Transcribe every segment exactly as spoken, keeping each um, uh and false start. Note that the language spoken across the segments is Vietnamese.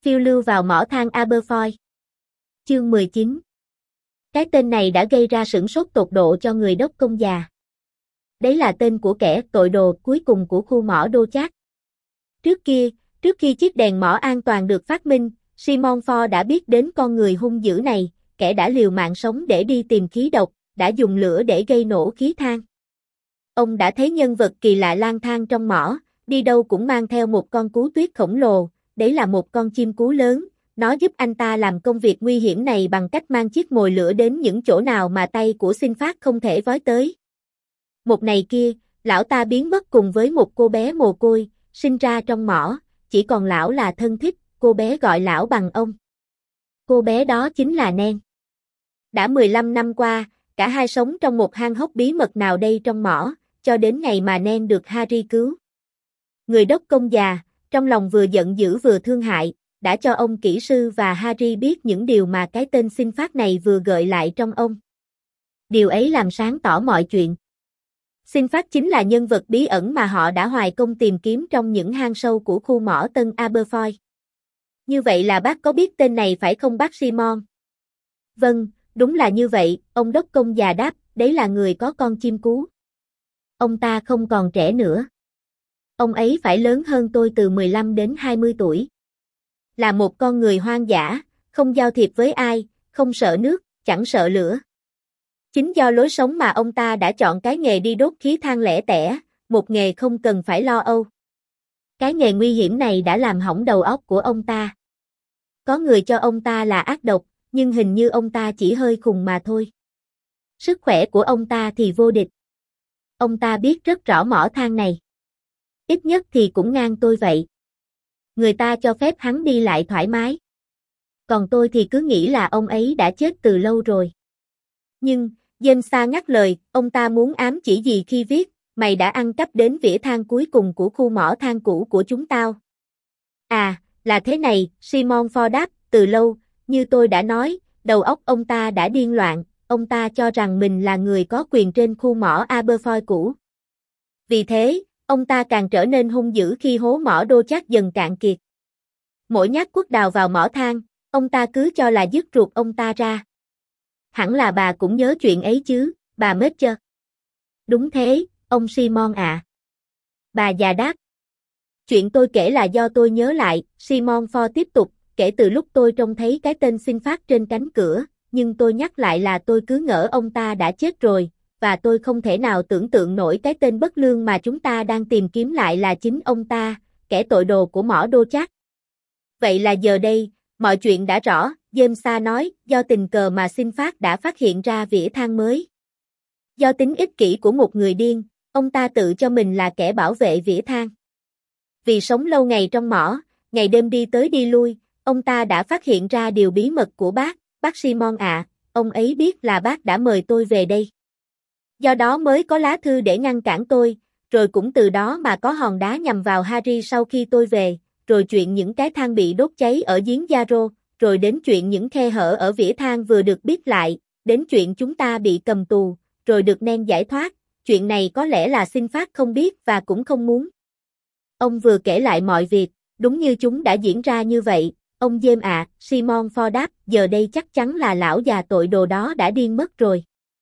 phiêu lưu vào mỏ than Aberfoyle. Chương mười chín. Cái tên này đã gây ra sửng sốt tột độ cho người đốc công già. Đấy là tên của kẻ tội đồ cuối cùng của khu mỏ Đô Chát. Trước kia, trước khi chiếc đèn mỏ an toàn được phát minh, Simon Ford đã biết đến con người hung dữ này, kẻ đã liều mạng sống để đi tìm khí độc, đã dùng lửa để gây nổ khí than. Ông đã thấy nhân vật kỳ lạ lang thang trong mỏ, đi đâu cũng mang theo một con cú tuyết khổng lồ, đấy là một con chim cú lớn, nó giúp anh ta làm công việc nguy hiểm này bằng cách mang chiếc mồi lửa đến những chỗ nào mà tay của Sinbad không thể với tới. Một ngày kia, lão ta biến mất cùng với một cô bé mồ côi, sinh ra trong mỏ, chỉ còn lão là thân thích, cô bé gọi lão bằng ông. Cô bé đó chính là Nan. Đã mười lăm năm qua, cả hai sống trong một hang hốc bí mật nào đây trong mỏ, cho đến ngày mà Nan được Harry cứu. Người đốc công già, trong lòng vừa giận dữ vừa thương hại, đã cho ông kỹ sư và Harry biết những điều mà cái tên Sinbad này vừa gợi lại trong ông. Điều ấy làm sáng tỏ mọi chuyện. Sinbad chính là nhân vật bí ẩn mà họ đã hoài công tìm kiếm trong những hang sâu của khu mỏ Tân Aberfoyle. Như vậy là bác có biết tên này phải không bác Simon? Vâng, đúng là như vậy, ông đốc công già đáp, đấy là người có con chim cú. Ông ta không còn trẻ nữa. Ông ấy phải lớn hơn tôi từ mười lăm đến hai mươi tuổi. Là một con người hoang dã, không giao thiệp với ai, không sợ nước, chẳng sợ lửa. Chính do lối sống mà ông ta đã chọn cái nghề đi đốt khí than lẻ tẻ, một nghề không cần phải lo âu. Cái nghề nguy hiểm này đã làm hỏng đầu óc của ông ta. Có người cho ông ta là ác độc, nhưng hình như ông ta chỉ hơi khùng mà thôi. Sức khỏe của ông ta thì vô địch. Ông ta biết rất rõ mỏ than này. Ít nhất thì cũng ngang tôi vậy. Người ta cho phép hắn đi lại thoải mái. Còn tôi thì cứ nghĩ là ông ấy đã chết từ lâu rồi. Nhưng, James ngắt lời, ông ta muốn ám chỉ gì khi viết, mày đã ăn cắp đến vỉa than cuối cùng của khu mỏ than cũ của chúng tao. À, là thế này, Simon Ford đáp, từ lâu, như tôi đã nói, đầu óc ông ta đã điên loạn, ông ta cho rằng mình là người có quyền trên khu mỏ Aberfoyle cũ. Vì thế, ông ta càng trở nên hung dữ khi hố mỏ Đô Chát dần cạn kiệt. Mỗi nhát cuốc đào vào mỏ than, ông ta cứ cho là dứt ruột ông ta ra. Hẳn là bà cũng nhớ chuyện ấy chứ, bà Mitchell. Đúng thế, ông Simon ạ. À. Bà già đáp. Chuyện tôi kể là do tôi nhớ lại, Simon Ford tiếp tục, kể từ lúc tôi trông thấy cái tên Sinbad trên cánh cửa, nhưng tôi nhắc lại là tôi cứ ngỡ ông ta đã chết rồi, và tôi không thể nào tưởng tượng nổi cái tên bất lương mà chúng ta đang tìm kiếm lại là chính ông ta, kẻ tội đồ của mỏ Đô Chát. Vậy là giờ đây, mọi chuyện đã rõ, James nói, do tình cờ mà Sinbad đã phát hiện ra vỉa than mới. Do tính ích kỷ của một người điên, ông ta tự cho mình là kẻ bảo vệ vỉa than. Vì sống lâu ngày trong mỏ, ngày đêm đi tới đi lui, ông ta đã phát hiện ra điều bí mật của bác, bác Simon ạ, à, ông ấy biết là bác đã mời tôi về đây. Do đó mới có lá thư để ngăn cản tôi, rồi cũng từ đó mà có hòn đá nhằm vào Harry sau khi tôi về, rồi chuyện những cái than bị đốt cháy ở giếng Yarrow, rồi đến chuyện những khe hở ở vỉa than vừa được biết lại, đến chuyện chúng ta bị cầm tù, rồi được Nan giải thoát, chuyện này có lẽ là Sinbad không biết và cũng không muốn. Ông vừa kể lại mọi việc, đúng như chúng đã diễn ra như vậy, ông James ạ, à, Simon Ford đáp, giờ đây chắc chắn là lão già tội đồ đó đã điên mất rồi.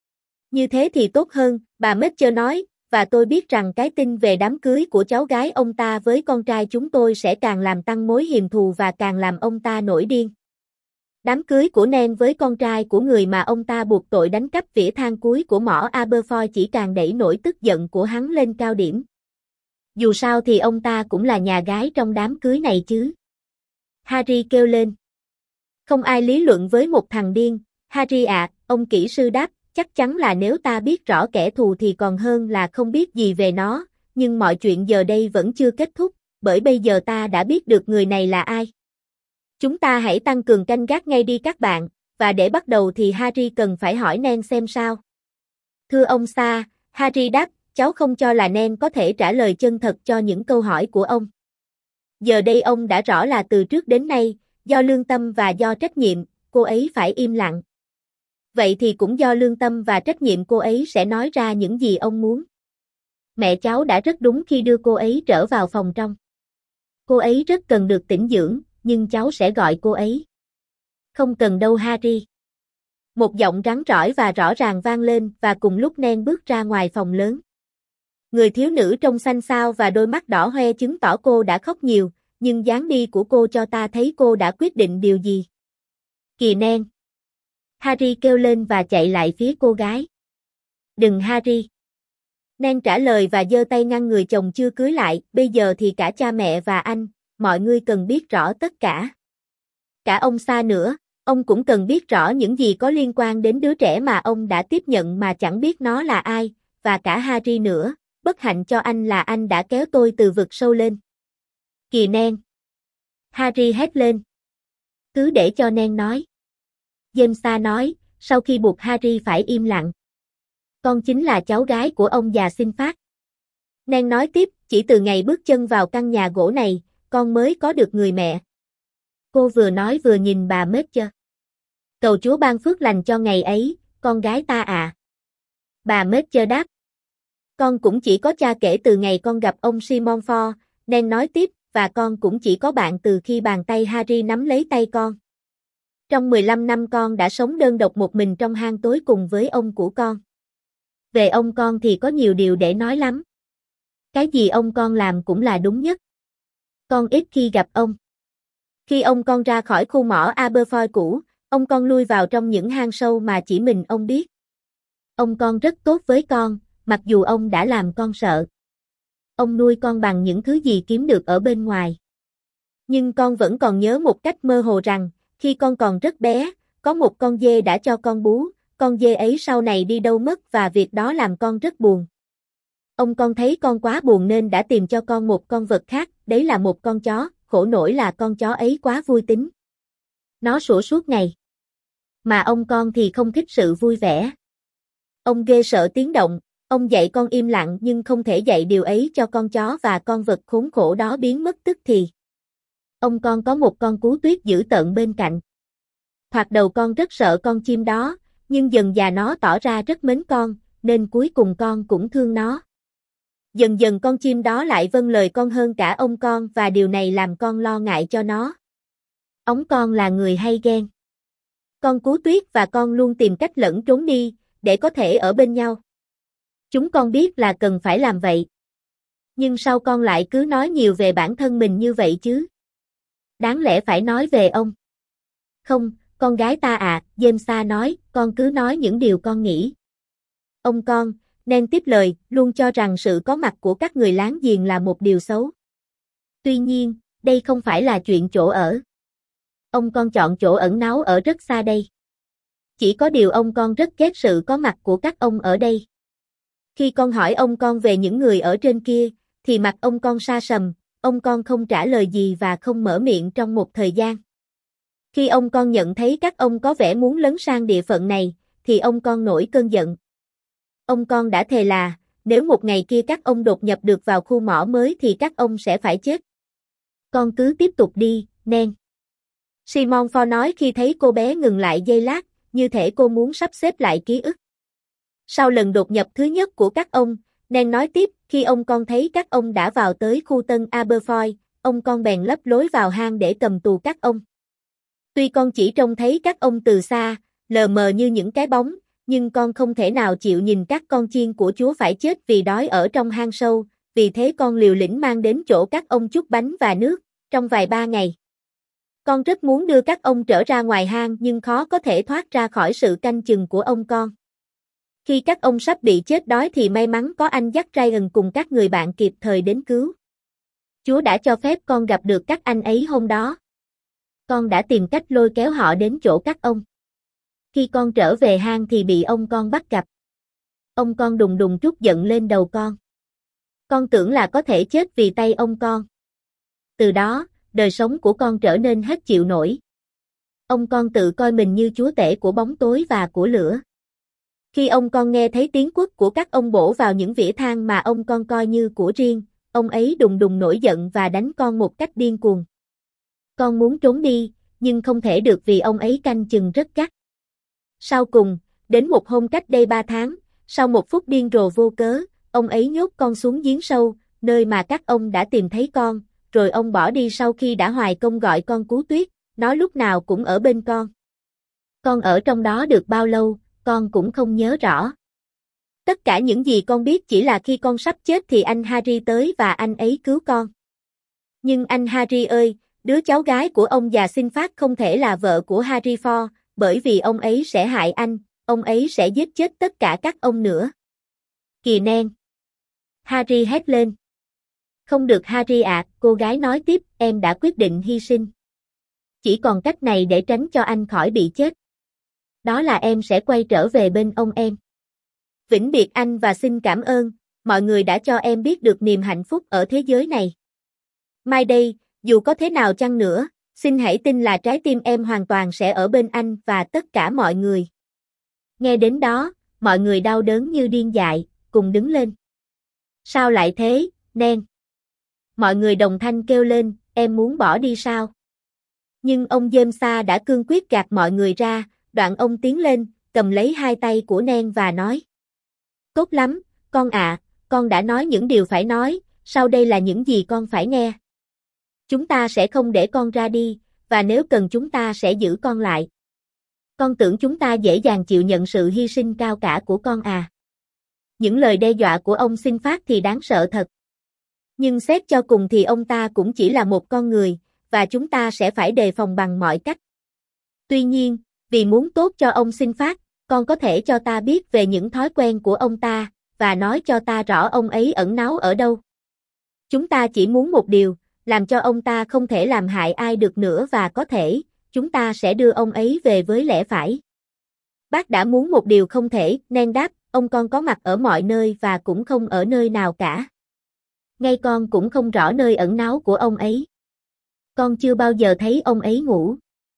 Như thế thì tốt hơn, bà Mitchell nói, và tôi biết rằng cái tin về đám cưới của cháu gái ông ta với con trai chúng tôi sẽ càng làm tăng mối hiềm thù và càng làm ông ta nổi điên. Đám cưới của Nan với con trai của người mà ông ta buộc tội đánh cắp vỉa than cuối của mỏ Aberfoyle chỉ càng đẩy nổi tức giận của hắn lên cao điểm. Dù sao thì ông ta cũng là nhà gái trong đám cưới này chứ. Harry kêu lên. Không ai lý luận với một thằng điên, Harry ạ, à, ông kỹ sư đáp, chắc chắn là nếu ta biết rõ kẻ thù thì còn hơn là không biết gì về nó, nhưng mọi chuyện giờ đây vẫn chưa kết thúc, bởi bây giờ ta đã biết được người này là ai. Chúng ta hãy tăng cường canh gác ngay đi các bạn, và để bắt đầu thì Harry cần phải hỏi Nan xem sao. Thưa ông Sa, Harry đáp, cháu không cho là Nan có thể trả lời chân thật cho những câu hỏi của ông. Giờ đây ông đã rõ là từ trước đến nay, do lương tâm và do trách nhiệm, cô ấy phải im lặng. Vậy thì cũng do lương tâm và trách nhiệm cô ấy sẽ nói ra những gì ông muốn. Mẹ cháu đã rất đúng khi đưa cô ấy trở vào phòng trong. Cô ấy rất cần được tĩnh dưỡng, nhưng cháu sẽ gọi cô ấy. Không cần đâu Harry. Một giọng rắn rỏi và rõ ràng vang lên và cùng lúc Nen bước ra ngoài phòng lớn. Người thiếu nữ trông xanh xao và đôi mắt đỏ hoe chứng tỏ cô đã khóc nhiều, nhưng dáng đi của cô cho ta thấy cô đã quyết định điều gì. Kìa Nen! Harry kêu lên và chạy lại phía cô gái. Đừng Harry! Nen trả lời và giơ tay ngăn người chồng chưa cưới lại, bây giờ thì cả cha mẹ và anh, mọi người cần biết rõ tất cả. Cả ông xa nữa, ông cũng cần biết rõ những gì có liên quan đến đứa trẻ mà ông đã tiếp nhận mà chẳng biết nó là ai, và cả Harry nữa, bất hạnh cho anh là anh đã kéo tôi từ vực sâu lên. Kìa Nen! Harry hét lên. Cứ để cho Nen nói. James nói, sau khi buộc Harry phải im lặng. Con chính là cháu gái của ông già xin phát. Nen nói tiếp, chỉ từ ngày bước chân vào căn nhà gỗ này, con mới có được người mẹ. Cô vừa nói vừa nhìn bà Mitchell. Cầu Chúa ban phước lành cho ngày ấy, con gái ta à. Bà Mitchell đáp. Con cũng chỉ có cha kể từ ngày con gặp ông Simon Ford, Nen nói tiếp, và con cũng chỉ có bạn từ khi bàn tay Harry nắm lấy tay con. Trong mười lăm năm con đã sống đơn độc một mình trong hang tối cùng với ông của con. Về ông con thì có nhiều điều để nói lắm. Cái gì ông con làm cũng là đúng nhất. Con ít khi gặp ông. Khi ông con ra khỏi khu mỏ Aberfoyle cũ, ông con lui vào trong những hang sâu mà chỉ mình ông biết. Ông con rất tốt với con, mặc dù ông đã làm con sợ. Ông nuôi con bằng những thứ gì kiếm được ở bên ngoài. Nhưng con vẫn còn nhớ một cách mơ hồ rằng, khi con còn rất bé, có một con dê đã cho con bú, con dê ấy sau này đi đâu mất và việc đó làm con rất buồn. Ông con thấy con quá buồn nên đã tìm cho con một con vật khác, đấy là một con chó, khổ nổi là con chó ấy quá vui tính. Nó sủa suốt ngày. Mà ông con thì không thích sự vui vẻ. Ông ghê sợ tiếng động, ông dạy con im lặng nhưng không thể dạy điều ấy cho con chó và con vật khốn khổ đó biến mất tức thì. Ông con có một con cú tuyết dữ tợn bên cạnh. Thoạt đầu con rất sợ con chim đó, nhưng dần dà nó tỏ ra rất mến con, nên cuối cùng con cũng thương nó. Dần dần con chim đó lại vâng lời con hơn cả ông con và điều này làm con lo ngại cho nó. Ống con là người hay ghen. Con cú tuyết và con luôn tìm cách lẫn trốn đi, để có thể ở bên nhau. Chúng con biết là cần phải làm vậy. Nhưng sao con lại cứ nói nhiều về bản thân mình như vậy chứ? Đáng lẽ phải nói về ông. Không, con gái ta à, James nói, con cứ nói những điều con nghĩ. Ông con, Nen tiếp lời, luôn cho rằng sự có mặt của các người láng giềng là một điều xấu. Tuy nhiên, đây không phải là chuyện chỗ ở. Ông con chọn chỗ ẩn náu ở rất xa đây. Chỉ có điều ông con rất ghét sự có mặt của các ông ở đây. Khi con hỏi ông con về những người ở trên kia, thì mặt ông con sa sầm, ông con không trả lời gì và không mở miệng trong một thời gian. Khi ông con nhận thấy các ông có vẻ muốn lấn sang địa phận này, thì ông con nổi cơn giận. Ông con đã thề là, nếu một ngày kia các ông đột nhập được vào khu mỏ mới thì các ông sẽ phải chết. Con cứ tiếp tục đi, Nen. Simon Ford nói khi thấy cô bé ngừng lại giây lát, như thể cô muốn sắp xếp lại ký ức. Sau lần đột nhập thứ nhất của các ông, Nen nói tiếp, khi ông con thấy các ông đã vào tới khu Tân Aberfoyle, ông con bèn lấp lối vào hang để cầm tù các ông. Tuy con chỉ trông thấy các ông từ xa, lờ mờ như những cái bóng, nhưng con không thể nào chịu nhìn các con chiên của Chúa phải chết vì đói ở trong hang sâu, vì thế con liều lĩnh mang đến chỗ các ông chút bánh và nước, trong vài ba ngày. Con rất muốn đưa các ông trở ra ngoài hang nhưng khó có thể thoát ra khỏi sự canh chừng của ông con. Khi các ông sắp bị chết đói thì may mắn có anh Jack Ryan cùng các người bạn kịp thời đến cứu. Chúa đã cho phép con gặp được các anh ấy hôm đó. Con đã tìm cách lôi kéo họ đến chỗ các ông. Khi con trở về hang thì bị ông con bắt gặp. Ông con đùng đùng trút giận lên đầu con. Con tưởng là có thể chết vì tay ông con. Từ đó, đời sống của con trở nên hết chịu nổi. Ông con tự coi mình như chúa tể của bóng tối và của lửa. Khi ông con nghe thấy tiếng quất của các ông bổ vào những vỉa than mà ông con coi như của riêng, ông ấy đùng đùng nổi giận và đánh con một cách điên cuồng. Con muốn trốn đi, nhưng không thể được vì ông ấy canh chừng rất gắt. Sau cùng, đến một hôm cách đây ba tháng, sau một phút điên rồ vô cớ, ông ấy nhốt con xuống giếng sâu, nơi mà các ông đã tìm thấy con, rồi ông bỏ đi sau khi đã hoài công gọi con cú tuyết, nó lúc nào cũng ở bên con. Con ở trong đó được bao lâu, con cũng không nhớ rõ. Tất cả những gì con biết chỉ là khi con sắp chết thì anh Harry tới và anh ấy cứu con. Nhưng anh Harry ơi, đứa cháu gái của ông già xin phát không thể là vợ của Harry Ford, bởi vì ông ấy sẽ hại anh, ông ấy sẽ giết chết tất cả các ông nữa. Kìa Nen! Harry hét lên. Không được Harry ạ, cô gái nói tiếp, em đã quyết định hy sinh. Chỉ còn cách này để tránh cho anh khỏi bị chết. Đó là em sẽ quay trở về bên ông em. Vĩnh biệt anh và xin cảm ơn, mọi người đã cho em biết được niềm hạnh phúc ở thế giới này. Mai đây, dù có thế nào chăng nữa, xin hãy tin là trái tim em hoàn toàn sẽ ở bên anh và tất cả mọi người. Nghe đến đó, mọi người đau đớn như điên dại, cùng đứng lên. Sao lại thế, Nen? Mọi người đồng thanh kêu lên, em muốn bỏ đi sao? Nhưng ông James đã cương quyết gạt mọi người ra, đoạn ông tiến lên, cầm lấy hai tay của Nen và nói. Tốt lắm, con ạ, con đã nói những điều phải nói, sau đây là những gì con phải nghe. Chúng ta sẽ không để con ra đi, và nếu cần chúng ta sẽ giữ con lại. Con tưởng chúng ta dễ dàng chịu nhận sự hy sinh cao cả của con à. Những lời đe dọa của ông xin phát thì đáng sợ thật. Nhưng xét cho cùng thì ông ta cũng chỉ là một con người, và chúng ta sẽ phải đề phòng bằng mọi cách. Tuy nhiên, vì muốn tốt cho ông xin phát, con có thể cho ta biết về những thói quen của ông ta, và nói cho ta rõ ông ấy ẩn náu ở đâu. Chúng ta chỉ muốn một điều, làm cho ông ta không thể làm hại ai được nữa và có thể, chúng ta sẽ đưa ông ấy về với lẽ phải. Bác đã muốn một điều không thể, Nen đáp, ông con có mặt ở mọi nơi và cũng không ở nơi nào cả. Ngay con cũng không rõ nơi ẩn náu của ông ấy. Con chưa bao giờ thấy ông ấy ngủ.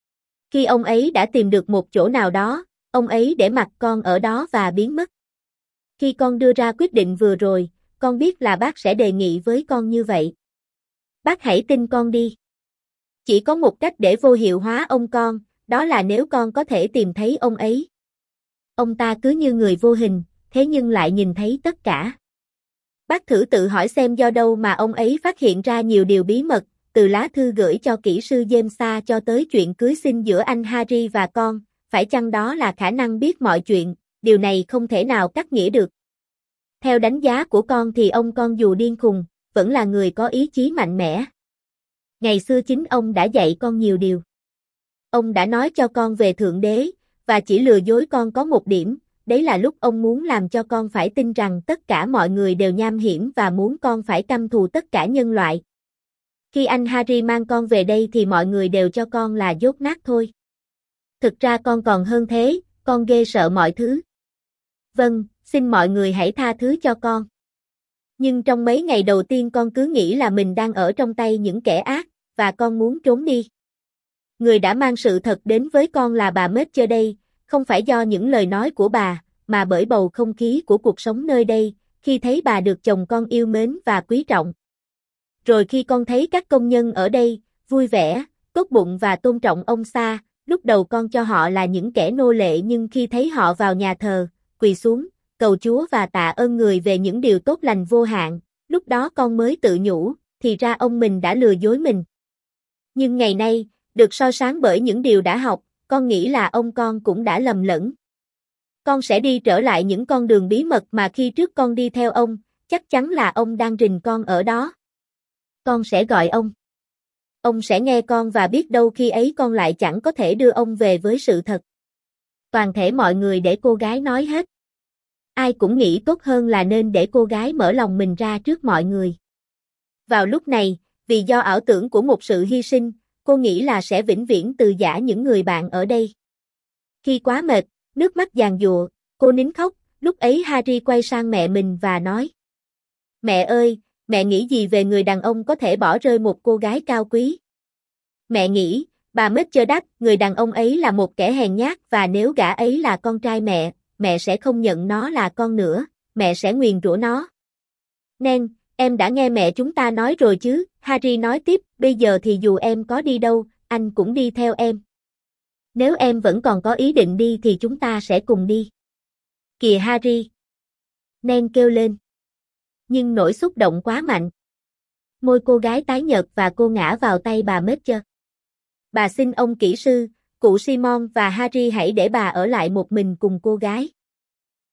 Khi ông ấy đã tìm được một chỗ nào đó, ông ấy để mặc con ở đó và biến mất. Khi con đưa ra quyết định vừa rồi, con biết là bác sẽ đề nghị với con như vậy. Bác hãy tin con đi. Chỉ có một cách để vô hiệu hóa ông con, đó là nếu con có thể tìm thấy ông ấy. Ông ta cứ như người vô hình, thế nhưng lại nhìn thấy tất cả. Bác thử tự hỏi xem do đâu mà ông ấy phát hiện ra nhiều điều bí mật, từ lá thư gửi cho kỹ sư James cho tới chuyện cưới xin giữa anh Harry và con, phải chăng đó là khả năng biết mọi chuyện, điều này không thể nào cắt nghĩa được. Theo đánh giá của con thì ông con dù điên khùng, vẫn là người có ý chí mạnh mẽ. Ngày xưa chính ông đã dạy con nhiều điều. Ông đã nói cho con về Thượng Đế, và chỉ lừa dối con có một điểm, đấy là lúc ông muốn làm cho con phải tin rằng tất cả mọi người đều nham hiểm và muốn con phải căm thù tất cả nhân loại. Khi anh Harry mang con về đây thì mọi người đều cho con là dốt nát thôi. Thực ra con còn hơn thế, con ghê sợ mọi thứ. Vâng, xin mọi người hãy tha thứ cho con. Nhưng trong mấy ngày đầu tiên con cứ nghĩ là mình đang ở trong tay những kẻ ác, và con muốn trốn đi. Người đã mang sự thật đến với con là bà Mitchell đây, không phải do những lời nói của bà, mà bởi bầu không khí của cuộc sống nơi đây, khi thấy bà được chồng con yêu mến và quý trọng. Rồi khi con thấy các công nhân ở đây, vui vẻ, tốt bụng và tôn trọng ông Sa, lúc đầu con cho họ là những kẻ nô lệ nhưng khi thấy họ vào nhà thờ, quỳ xuống, cầu Chúa và tạ ơn người về những điều tốt lành vô hạn, lúc đó con mới tự nhủ, thì ra ông mình đã lừa dối mình. Nhưng ngày nay, được soi sáng bởi những điều đã học, con nghĩ là ông con cũng đã lầm lẫn. Con sẽ đi trở lại những con đường bí mật mà khi trước con đi theo ông, chắc chắn là ông đang rình con ở đó. Con sẽ gọi ông. Ông sẽ nghe con và biết đâu khi ấy con lại chẳng có thể đưa ông về với sự thật. Toàn thể mọi người để cô gái nói hết. Ai cũng nghĩ tốt hơn là nên để cô gái mở lòng mình ra trước mọi người. Vào lúc này, vì do ảo tưởng của một sự hy sinh, cô nghĩ là sẽ vĩnh viễn từ giã những người bạn ở đây. Khi quá mệt, nước mắt giàn giụa, cô nín khóc, lúc ấy Harry quay sang mẹ mình và nói. Mẹ ơi, mẹ nghĩ gì về người đàn ông có thể bỏ rơi một cô gái cao quý? Mẹ nghĩ, bà Mitchell đáp, người đàn ông ấy là một kẻ hèn nhát và nếu gã ấy là con trai mẹ, mẹ sẽ không nhận nó là con nữa, mẹ sẽ nguyền rủa nó. Nen, em đã nghe mẹ chúng ta nói rồi chứ, Harry nói tiếp, bây giờ thì dù em có đi đâu, anh cũng đi theo em. Nếu em vẫn còn có ý định đi thì chúng ta sẽ cùng đi. Kìa Harry! Nen kêu lên. Nhưng nỗi xúc động quá mạnh. Môi cô gái tái nhợt và cô ngã vào tay bà Matthew. Bà xin ông kỹ sư, cụ Simon và Harry hãy để bà ở lại một mình cùng cô gái.